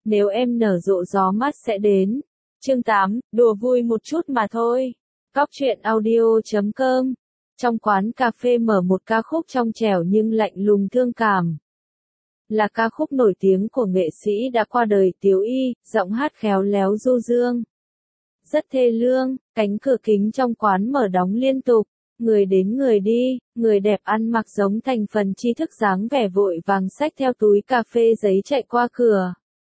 nếu em nở rộ gió mát sẽ đến. Chương 8, đùa vui một chút mà thôi. Cóc truyện audio.com. Trong quán cà phê mở một ca khúc trong trẻo nhưng lạnh lùng thương cảm. Là ca khúc nổi tiếng của nghệ sĩ đã qua đời Tiếu Y, giọng hát khéo léo du dương. Rất thê lương, cánh cửa kính trong quán mở đóng liên tục. Người đến người đi, người đẹp ăn mặc giống thành phần tri thức dáng vẻ vội vàng xách theo túi cà phê giấy chạy qua cửa.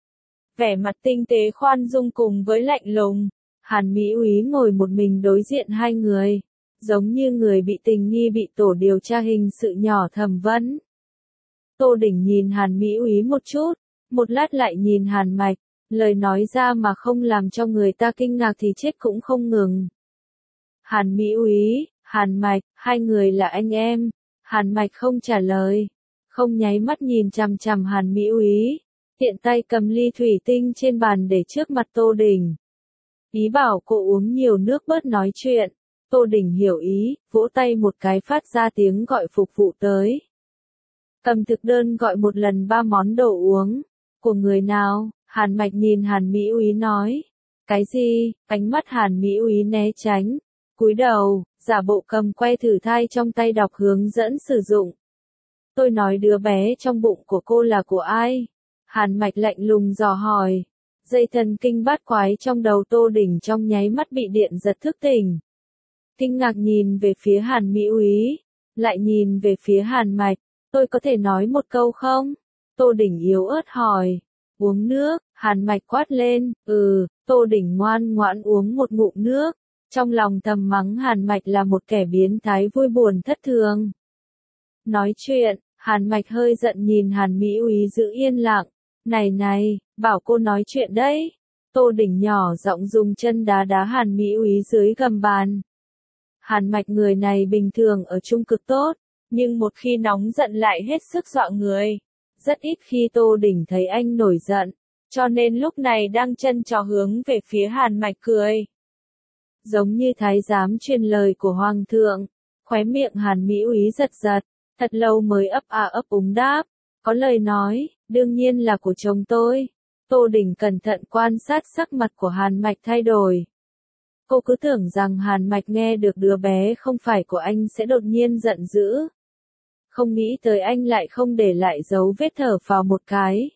Vẻ mặt tinh tế khoan dung cùng với lạnh lùng, Hàn Mỹ Úy ngồi một mình đối diện hai người, giống như người bị tình nghi bị tổ điều tra hình sự nhỏ thẩm vấn. Tô Đỉnh nhìn Hàn Mỹ Úy một chút, một lát lại nhìn Hàn Mạch, lời nói ra mà không làm cho người ta kinh ngạc thì chết cũng không ngừng. Hàn Mỹ Úy, Hàn Mạch, hai người là anh em. Hàn Mạch không trả lời, không nháy mắt nhìn chằm chằm Hàn Mỹ Úy, tiện tay cầm ly thủy tinh trên bàn để trước mặt Tô Đỉnh. Ý bảo cô uống nhiều nước bớt nói chuyện. Tô Đỉnh hiểu ý, vỗ tay một cái phát ra tiếng gọi phục vụ tới. Cầm thực đơn gọi một lần 3 món đồ uống. Của người nào? Hàn Mạch nhìn Hàn Mỹ Úy nói. Cái gì? Ánh mắt Hàn Mỹ Úy né tránh, cúi đầu, giả bộ cầm que thử thai trong tay đọc hướng dẫn sử dụng. Tôi nói đứa bé trong bụng của cô là của ai? Hàn Mạch lạnh lùng dò hỏi. Dây thần kinh bát quái trong đầu Tô Đỉnh trong nháy mắt bị điện giật thức tỉnh. Kinh ngạc nhìn về phía Hàn Mỹ Úy, lại nhìn về phía Hàn Mạch. Tôi có thể nói một câu không? Tô Đỉnh yếu ớt hỏi. Uống nước, Hàn Mạch quát lên. Tô Đỉnh ngoan ngoãn uống một ngụm nước. Trong lòng thầm mắng Hàn Mạch là một kẻ biến thái vui buồn thất thường. Nói chuyện, Hàn Mạch hơi giận nhìn Hàn Mỹ Úy giữ yên lặng. Này, bảo cô nói chuyện đấy. Tô Đỉnh nhỏ giọng dùng chân đá đá Hàn Mỹ Úy dưới gầm bàn. Hàn Mạch người này bình thường ở chung cực tốt, nhưng một khi nóng giận lại hết sức dọa người. Rất ít khi Tô Đỉnh thấy anh nổi giận, cho nên lúc này đang chân trò hướng về phía Hàn Mạch cười. Giống như thái giám truyền lời của Hoàng thượng, khóe miệng Hàn Mỹ Úy giật giật, thật lâu mới ấp úng đáp. Có lời nói, đương nhiên là của chồng tôi. Tô Đỉnh cẩn thận quan sát sắc mặt của Hàn Mạch thay đổi. Cô cứ tưởng rằng Hàn Mạch nghe được đứa bé không phải của anh sẽ đột nhiên giận dữ. Không nghĩ tới anh lại không để lại dấu vết thở phào một cái.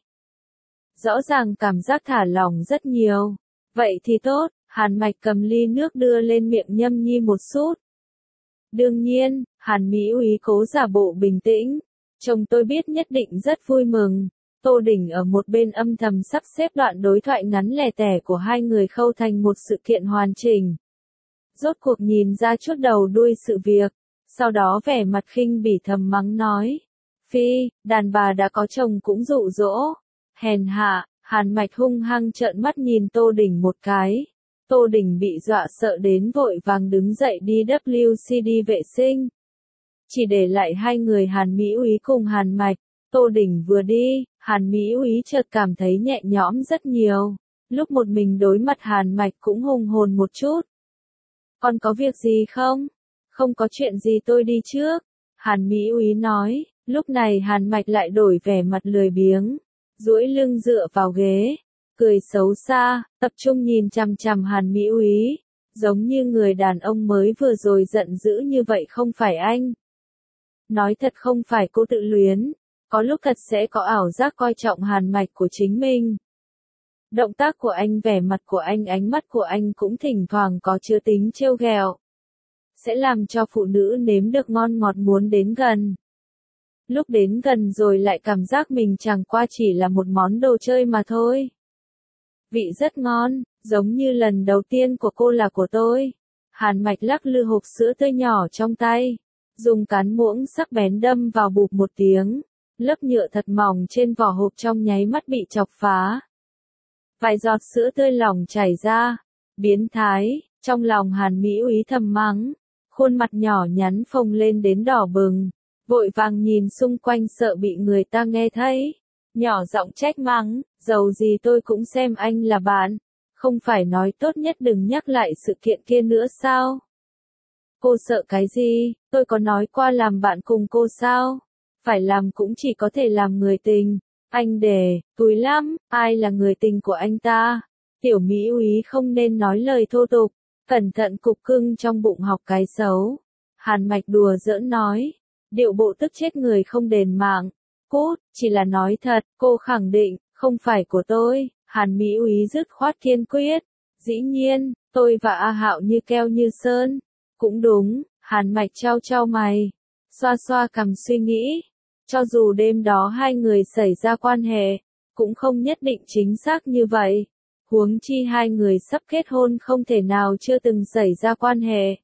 Rõ ràng cảm giác thả lỏng rất nhiều. Vậy thì tốt, Hàn Mạch cầm ly nước đưa lên miệng nhâm nhi một sút. Đương nhiên, Hàn Mỹ Úy cố giả bộ bình tĩnh. Chồng tôi biết nhất định rất vui mừng. Tô Đỉnh ở một bên âm thầm sắp xếp đoạn đối thoại ngắn lẻ tẻ của hai người khâu thành một sự kiện hoàn chỉnh. Rốt cuộc nhìn ra chút đầu đuôi sự việc, sau đó vẻ mặt khinh bỉ thầm mắng nói. Phi, đàn bà đã có chồng cũng dụ dỗ. Hèn hạ, Hàn Mạch hung hăng trợn mắt nhìn Tô Đỉnh một cái. Tô Đỉnh bị dọa sợ đến vội vàng đứng dậy đi WC vệ sinh. Chỉ để lại hai người Hàn Mỹ Úy cùng Hàn Mạch. Tô Đỉnh vừa đi, Hàn Mỹ Úy chợt cảm thấy nhẹ nhõm rất nhiều. Lúc một mình đối mặt Hàn Mạch cũng hùng hồn một chút. Còn có việc gì không? Không có chuyện gì tôi đi trước. Hàn Mỹ Úy nói. Lúc này Hàn Mạch lại đổi vẻ mặt lười biếng, duỗi lưng dựa vào ghế, cười xấu xa, tập trung nhìn chằm chằm Hàn Mỹ Úy, giống như người đàn ông mới vừa rồi giận dữ như vậy không phải anh. Nói thật không phải cô tự luyến, có lúc thật sẽ có ảo giác coi trọng Hàn Mạch của chính mình. Động tác của anh, vẻ mặt của anh, ánh mắt của anh cũng thỉnh thoảng có chứa tính trêu ghẹo, sẽ làm cho phụ nữ nếm được ngon ngọt muốn đến gần. Lúc đến gần rồi lại cảm giác mình chẳng qua chỉ là một món đồ chơi mà thôi. Vị rất ngon, giống như lần đầu tiên của cô là của tôi. Hàn Mạch lắc lư hộp sữa tươi nhỏ trong tay, dùng cán muỗng sắc bén đâm vào bụp một tiếng, lớp nhựa thật mỏng trên vỏ hộp trong nháy mắt bị chọc phá. Vài giọt sữa tươi lỏng chảy ra. Biến thái, trong lòng Hàn Mỹ Úy thầm mắng, khuôn mặt nhỏ nhắn phồng lên đến đỏ bừng, vội vàng nhìn xung quanh sợ bị người ta nghe thấy, nhỏ giọng trách mắng, dầu gì tôi cũng xem anh là bạn, không phải nói tốt nhất đừng nhắc lại sự kiện kia nữa sao? Cô sợ cái gì, tôi có nói qua làm bạn cùng cô sao? Phải làm cũng chỉ có thể làm người tình, Anh đề, túi lắm, ai là người tình của anh ta? Tiểu Mỹ úy không nên nói lời thô tục, cẩn thận cục cưng trong bụng học cái xấu. Hàn Mạch đùa giỡn nói, điệu bộ tức chết người không đền mạng. Cút, chỉ là nói thật, cô khẳng định, không phải của tôi. Hàn Mỹ úy dứt khoát kiên quyết. Dĩ nhiên, tôi và A Hạo như keo như sơn. Cũng đúng, Hàn Mạch trao trao mày, xoa xoa cằm suy nghĩ. Cho dù đêm đó hai người xảy ra quan hệ, cũng không nhất định chính xác như vậy. Huống chi hai người sắp kết hôn không thể nào chưa từng xảy ra quan hệ.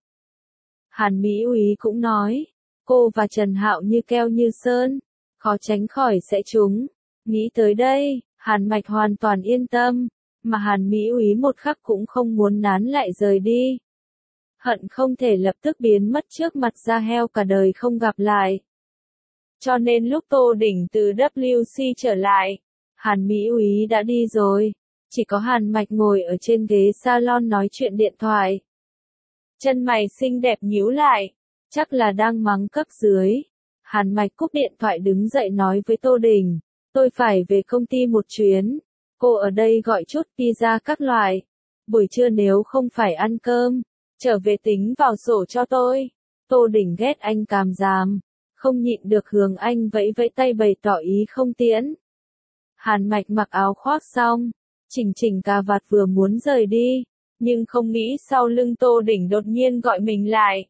Hàn Mỹ úy cũng nói, cô và Trần Hạo như keo như sơn, khó tránh khỏi sẽ trúng. Nghĩ tới đây, Hàn Mạch hoàn toàn yên tâm, mà Hàn Mỹ úy một khắc cũng không muốn nán lại rời đi. Hận không thể lập tức biến mất trước mặt da heo cả đời không gặp lại. Cho nên lúc Tô Đỉnh từ WC trở lại, Hàn Mỹ úy đã đi rồi, chỉ có Hàn Mạch ngồi ở trên ghế salon nói chuyện điện thoại. Chân mày xinh đẹp nhíu lại, chắc là đang mắng cấp dưới. Hàn Mạch cúp điện thoại đứng dậy nói với Tô Đình, tôi phải về công ty một chuyến, cô ở đây gọi chút pizza các loại, buổi trưa nếu không phải ăn cơm, trở về tính vào sổ cho tôi. Tô Đình ghét anh càm ràm, không nhịn được hướng anh vẫy vẫy tay bày tỏ ý không tiễn. Hàn Mạch mặc áo khoác xong, chỉnh chỉnh cà vạt vừa muốn rời đi, nhưng không nghĩ sau lưng Tô Đỉnh đột nhiên gọi mình lại.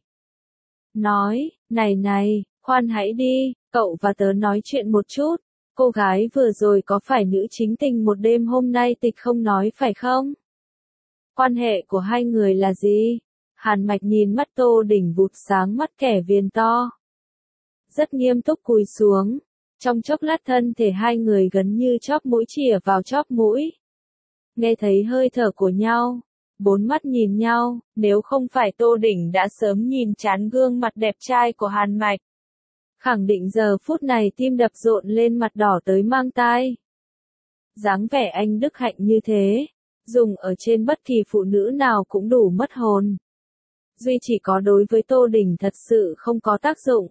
Nói, này, khoan hãy đi, cậu và tớ nói chuyện một chút, cô gái vừa rồi có phải nữ chính tình một đêm hôm nay Tịch không nói phải không? Quan hệ của hai người là gì? Hàn Mạch nhìn mắt Tô Đỉnh vụt sáng mắt kẻ viền to. Rất nghiêm túc cúi xuống, trong chốc lát thân thể hai người gần như chóp mũi chìa vào chóp mũi. Nghe thấy hơi thở của nhau, bốn mắt nhìn nhau, nếu không phải Tô Đỉnh đã sớm nhìn chán gương mặt đẹp trai của Hàn Mạch. Khẳng định giờ phút này tim đập rộn lên mặt đỏ tới mang tai. Dáng vẻ anh đức hạnh như thế, dùng ở trên bất kỳ phụ nữ nào cũng đủ mất hồn. Duy chỉ có đối với Tô Đỉnh thật sự không có tác dụng.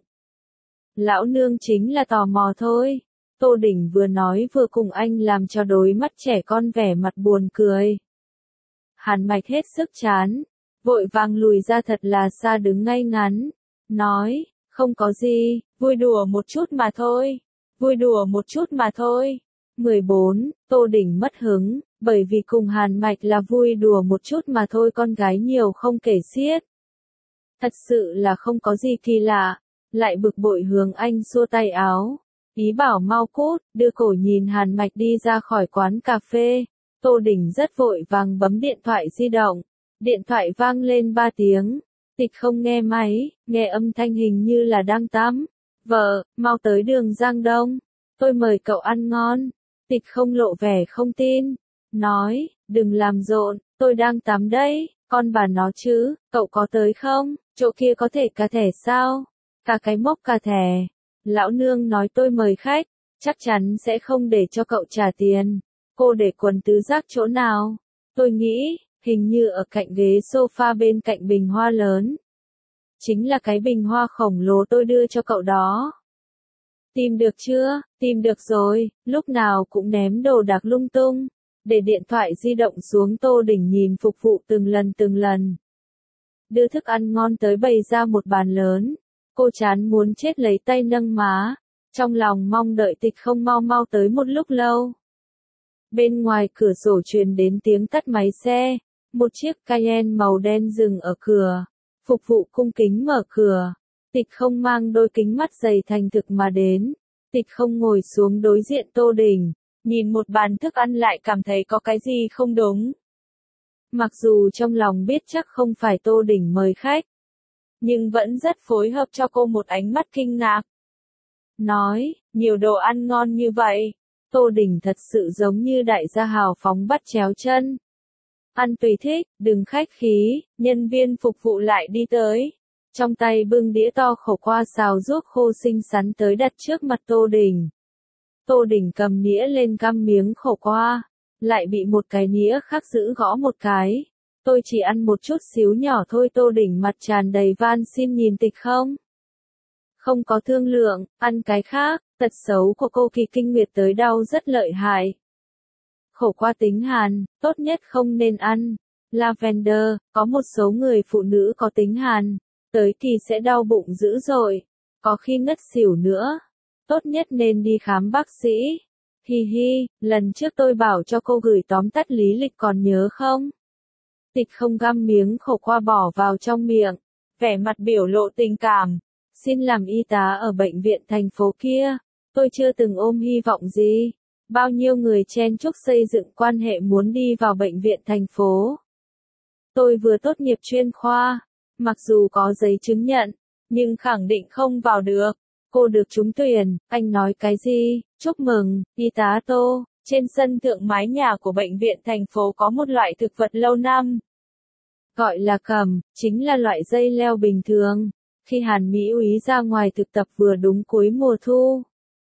Lão nương chính là tò mò thôi. Tô Đỉnh vừa nói vừa cùng anh làm cho đôi mắt trẻ con vẻ mặt buồn cười. Hàn Mạch hết sức chán, vội vàng lùi ra thật là xa đứng ngay ngắn, nói, không có gì, vui đùa một chút mà thôi, vui đùa một chút mà thôi. 14, Tô Đỉnh mất hứng, bởi vì cùng Hàn Mạch là vui đùa một chút mà thôi con gái nhiều không kể xiết. Thật sự là không có gì kỳ lạ, lại bực bội hướng anh xua tay áo, ý bảo mau cút, đưa cổ nhìn Hàn Mạch đi ra khỏi quán cà phê. Tô Đỉnh rất vội vàng bấm điện thoại di động, điện thoại vang lên 3 tiếng, Tịch không nghe máy, nghe âm thanh hình như là đang tắm. Vợ, mau tới đường Giang Đông, tôi mời cậu ăn ngon. Tịch không lộ vẻ không tin, nói, đừng làm rộn, tôi đang tắm đấy, con bà nó chứ, cậu có tới không, chỗ kia có thể cả thẻ sao? Cả cái mốc cả thẻ. Lão nương nói tôi mời khách, chắc chắn sẽ không để cho cậu trả tiền. Cô để quần tứ giác chỗ nào? Tôi nghĩ, hình như ở cạnh ghế sofa bên cạnh bình hoa lớn. Chính là cái bình hoa khổng lồ tôi đưa cho cậu đó. Tìm được chưa? Tìm được rồi, lúc nào cũng ném đồ đạc lung tung. Để điện thoại di động xuống Tô Đỉnh nhìn phục vụ từng lần. Đưa thức ăn ngon tới bày ra một bàn lớn. Cô chán muốn chết lấy tay nâng má. Trong lòng mong đợi Tịch không mau tới một lúc lâu. Bên ngoài cửa sổ truyền đến tiếng tắt máy xe. Một chiếc Cayenne màu đen dừng ở cửa. Phục vụ cung kính mở cửa. Tịch không mang đôi kính mắt dày thành thực mà đến. Tịch không ngồi xuống đối diện Tô Đỉnh. Nhìn một bàn thức ăn lại cảm thấy có cái gì không đúng. Mặc dù trong lòng biết chắc không phải Tô Đỉnh mời khách. Nhưng vẫn rất phối hợp cho cô một ánh mắt kinh ngạc. Nói, nhiều đồ ăn ngon như vậy. Tô Đỉnh thật sự giống như đại gia hào phóng bắt chéo chân. Ăn tùy thích, đừng khách khí, nhân viên phục vụ lại đi tới. Trong tay bưng đĩa to khổ qua xào ruốc khô xinh xắn tới đặt trước mặt Tô Đỉnh. Tô Đỉnh cầm nĩa lên găm miếng khổ qua, lại bị một cái nĩa khác giữ gõ một cái. Tôi chỉ ăn một chút xíu nhỏ thôi. Tô Đỉnh mặt tràn đầy van xin nhìn Tịch không. Không có thương lượng, ăn cái khác. Tật xấu của cô Kỳ kinh nguyệt tới đau rất lợi hại. Khổ qua tính hàn, tốt nhất không nên ăn. Lavender, có một số người phụ nữ có tính hàn, tới kỳ sẽ đau bụng dữ dội, có khi ngất xỉu nữa. Tốt nhất nên đi khám bác sĩ. Hi hi, lần trước tôi bảo cho cô gửi tóm tắt lý lịch còn nhớ không? Tịch không găm miếng khổ qua bỏ vào trong miệng, vẻ mặt biểu lộ tình cảm. Xin làm y tá ở bệnh viện thành phố kia, tôi chưa từng ôm hy vọng gì. Bao nhiêu người chen chúc xây dựng quan hệ muốn đi vào bệnh viện thành phố. Tôi vừa tốt nghiệp chuyên khoa, mặc dù có giấy chứng nhận, nhưng khẳng định không vào được. Cô được trúng tuyển, anh nói cái gì? Chúc mừng, y tá Tô. Trên sân thượng mái nhà của bệnh viện thành phố có một loại thực vật lâu năm. Gọi là cẩm, chính là loại dây leo bình thường. Khi Hàn Mỹ úy ra ngoài thực tập vừa đúng cuối mùa thu.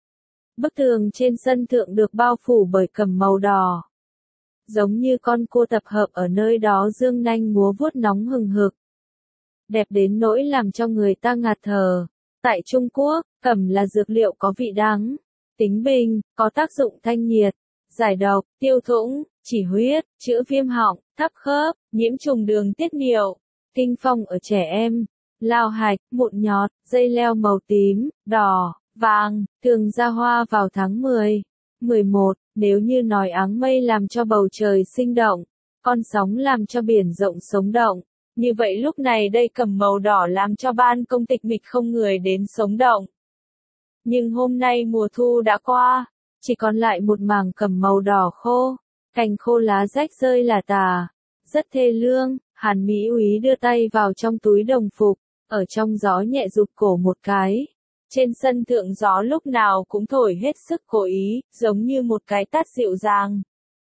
Bức tường trên sân thượng được bao phủ bởi cẩm màu đỏ. Giống như con cua tập hợp ở nơi đó dương nanh múa vuốt nóng hừng hực. Đẹp đến nỗi làm cho người ta ngạt thở. Tại Trung Quốc, cẩm là dược liệu có vị đắng, tính bình, có tác dụng thanh nhiệt, giải độc, tiêu thũng, chỉ huyết, chữa viêm họng, thấp khớp, nhiễm trùng đường tiết niệu, kinh phong ở trẻ em, lao hạch, mụn nhọt, dây leo màu tím, đỏ, vàng, thường ra hoa vào tháng 10, 11, nếu như nói áng mây làm cho bầu trời sinh động, con sóng làm cho biển rộng sống động. Như vậy lúc này đây cẩm màu đỏ làm cho ban công tịch mịch không người đến sống động. Nhưng hôm nay mùa thu đã qua, chỉ còn lại một mảng cẩm màu đỏ khô, cành khô lá rách rơi lả tả, rất thê lương. Hàn Mỹ úy đưa tay vào trong túi đồng phục, ở trong gió nhẹ rụt cổ một cái. Trên sân thượng gió lúc nào cũng thổi hết sức cố ý, giống như một cái tát dịu dàng.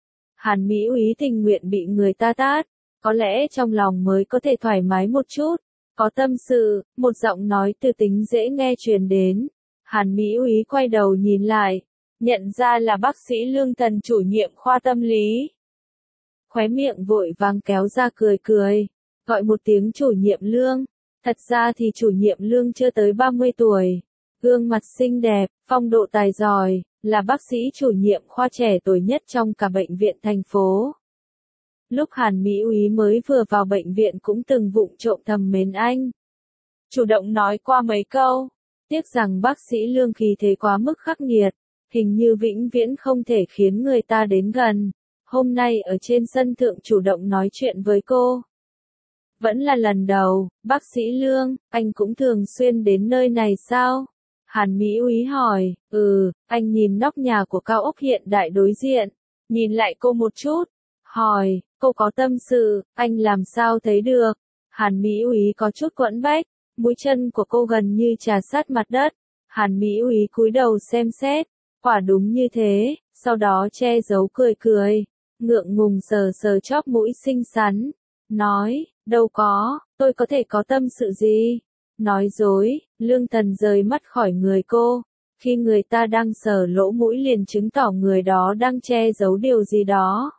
Hàn Mỹ úy tình nguyện bị người ta tát. Có lẽ trong lòng mới có thể thoải mái một chút, có tâm sự, một giọng nói từ tính dễ nghe truyền đến. Hàn Mỹ úy quay đầu nhìn lại, nhận ra là bác sĩ Lương Thần chủ nhiệm khoa tâm lý. Khóe miệng vội vàng kéo ra cười cười, gọi một tiếng chủ nhiệm Lương. Thật ra thì chủ nhiệm Lương chưa tới 30 tuổi, gương mặt xinh đẹp, phong độ tài giỏi, là bác sĩ chủ nhiệm khoa trẻ tuổi nhất trong cả bệnh viện thành phố. Lúc Hàn Mỹ úy mới vừa vào bệnh viện cũng từng vụng trộm thầm mến anh. Chủ động nói qua mấy câu. Tiếc rằng bác sĩ Lương khí thế quá mức khắc nghiệt, hình như vĩnh viễn không thể khiến người ta đến gần. Hôm nay ở trên sân thượng chủ động nói chuyện với cô. Vẫn là lần đầu, bác sĩ Lương, anh cũng thường xuyên đến nơi này sao? Hàn Mỹ úy hỏi, anh nhìn nóc nhà của cao ốc hiện đại đối diện, nhìn lại cô một chút, hỏi, cô có tâm sự, anh làm sao thấy được? Hàn Mỹ úy có chút quẫn bách, mũi chân của cô gần như chà sát mặt đất. Hàn Mỹ úy cúi đầu xem xét, quả đúng như thế, sau đó che giấu cười cười, ngượng ngùng sờ sờ chóp mũi xinh xắn, nói, đâu có, tôi có thể có tâm sự gì? Nói dối. Lương Thần rời mắt khỏi người cô, khi người ta đang sờ lỗ mũi liền chứng tỏ người đó đang che giấu điều gì đó.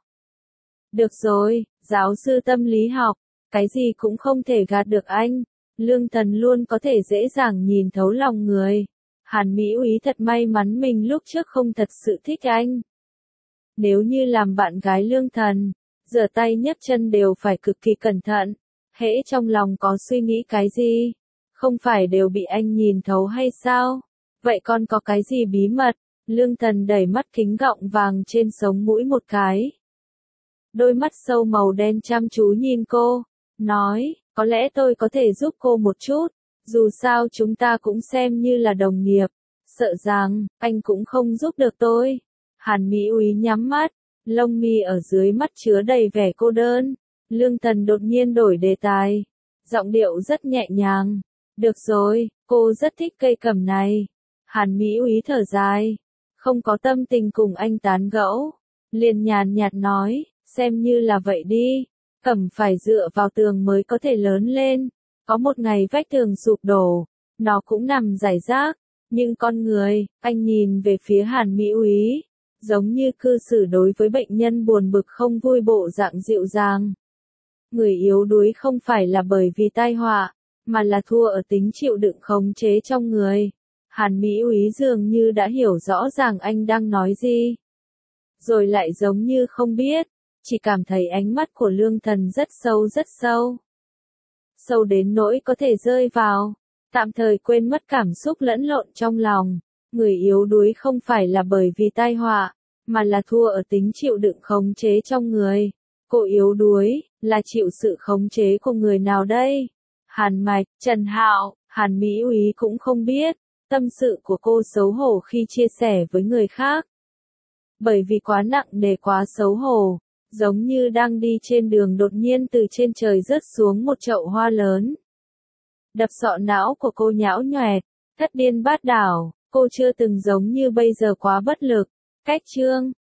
Được rồi, giáo sư tâm lý học, cái gì cũng không thể gạt được anh. Lương Thần luôn có thể dễ dàng nhìn thấu lòng người. Hàn Mỹ úy thật may mắn mình lúc trước không thật sự thích anh. Nếu như làm bạn gái Lương Thần, giở tay nhấc chân đều phải cực kỳ cẩn thận. Hễ trong lòng có suy nghĩ cái gì, không phải đều bị anh nhìn thấu hay sao? Vậy con có cái gì bí mật? Lương Thần đẩy mắt kính gọng vàng trên sống mũi một cái. Đôi mắt sâu màu đen chăm chú nhìn cô, nói, có lẽ tôi có thể giúp cô một chút, dù sao chúng ta cũng xem như là đồng nghiệp, sợ rằng, anh cũng không giúp được tôi. Hàn Mỹ úy nhắm mắt, lông mi ở dưới mắt chứa đầy vẻ cô đơn. Lương Thần đột nhiên đổi đề tài, giọng điệu rất nhẹ nhàng. Được rồi, cô rất thích cây cẩm này. Hàn Mỹ úy thở dài, không có tâm tình cùng anh tán gẫu, liền nhàn nhạt nói, xem như là vậy đi, cẩm phải dựa vào tường mới có thể lớn lên, có một ngày vách tường sụp đổ, nó cũng nằm rải rác, nhưng con người, anh nhìn về phía Hàn Mỹ úy, giống như cư xử đối với bệnh nhân buồn bực không vui bộ dạng dịu dàng. Người yếu đuối không phải là bởi vì tai họa, mà là thua ở tính chịu đựng khống chế trong người. Hàn Mỹ úy dường như đã hiểu rõ ràng anh đang nói gì. Rồi lại giống như không biết, chỉ cảm thấy ánh mắt của Lương Thần rất sâu rất sâu. Sâu đến nỗi có thể rơi vào, tạm thời quên mất cảm xúc lẫn lộn trong lòng. Người yếu đuối không phải là bởi vì tai họa, mà là thua ở tính chịu đựng khống chế trong người. Cô yếu đuối, là chịu sự khống chế của người nào đây? Hàn Mạch, Trần Hạo, Hàn Mỹ úy cũng không biết, tâm sự của cô xấu hổ khi chia sẻ với người khác. Bởi vì quá nặng nề quá xấu hổ, giống như đang đi trên đường đột nhiên từ trên trời rớt xuống một chậu hoa lớn. Đập sọ não của cô nhão nhoẹt, thất điên bát đảo, cô chưa từng giống như bây giờ quá bất lực. Cách chương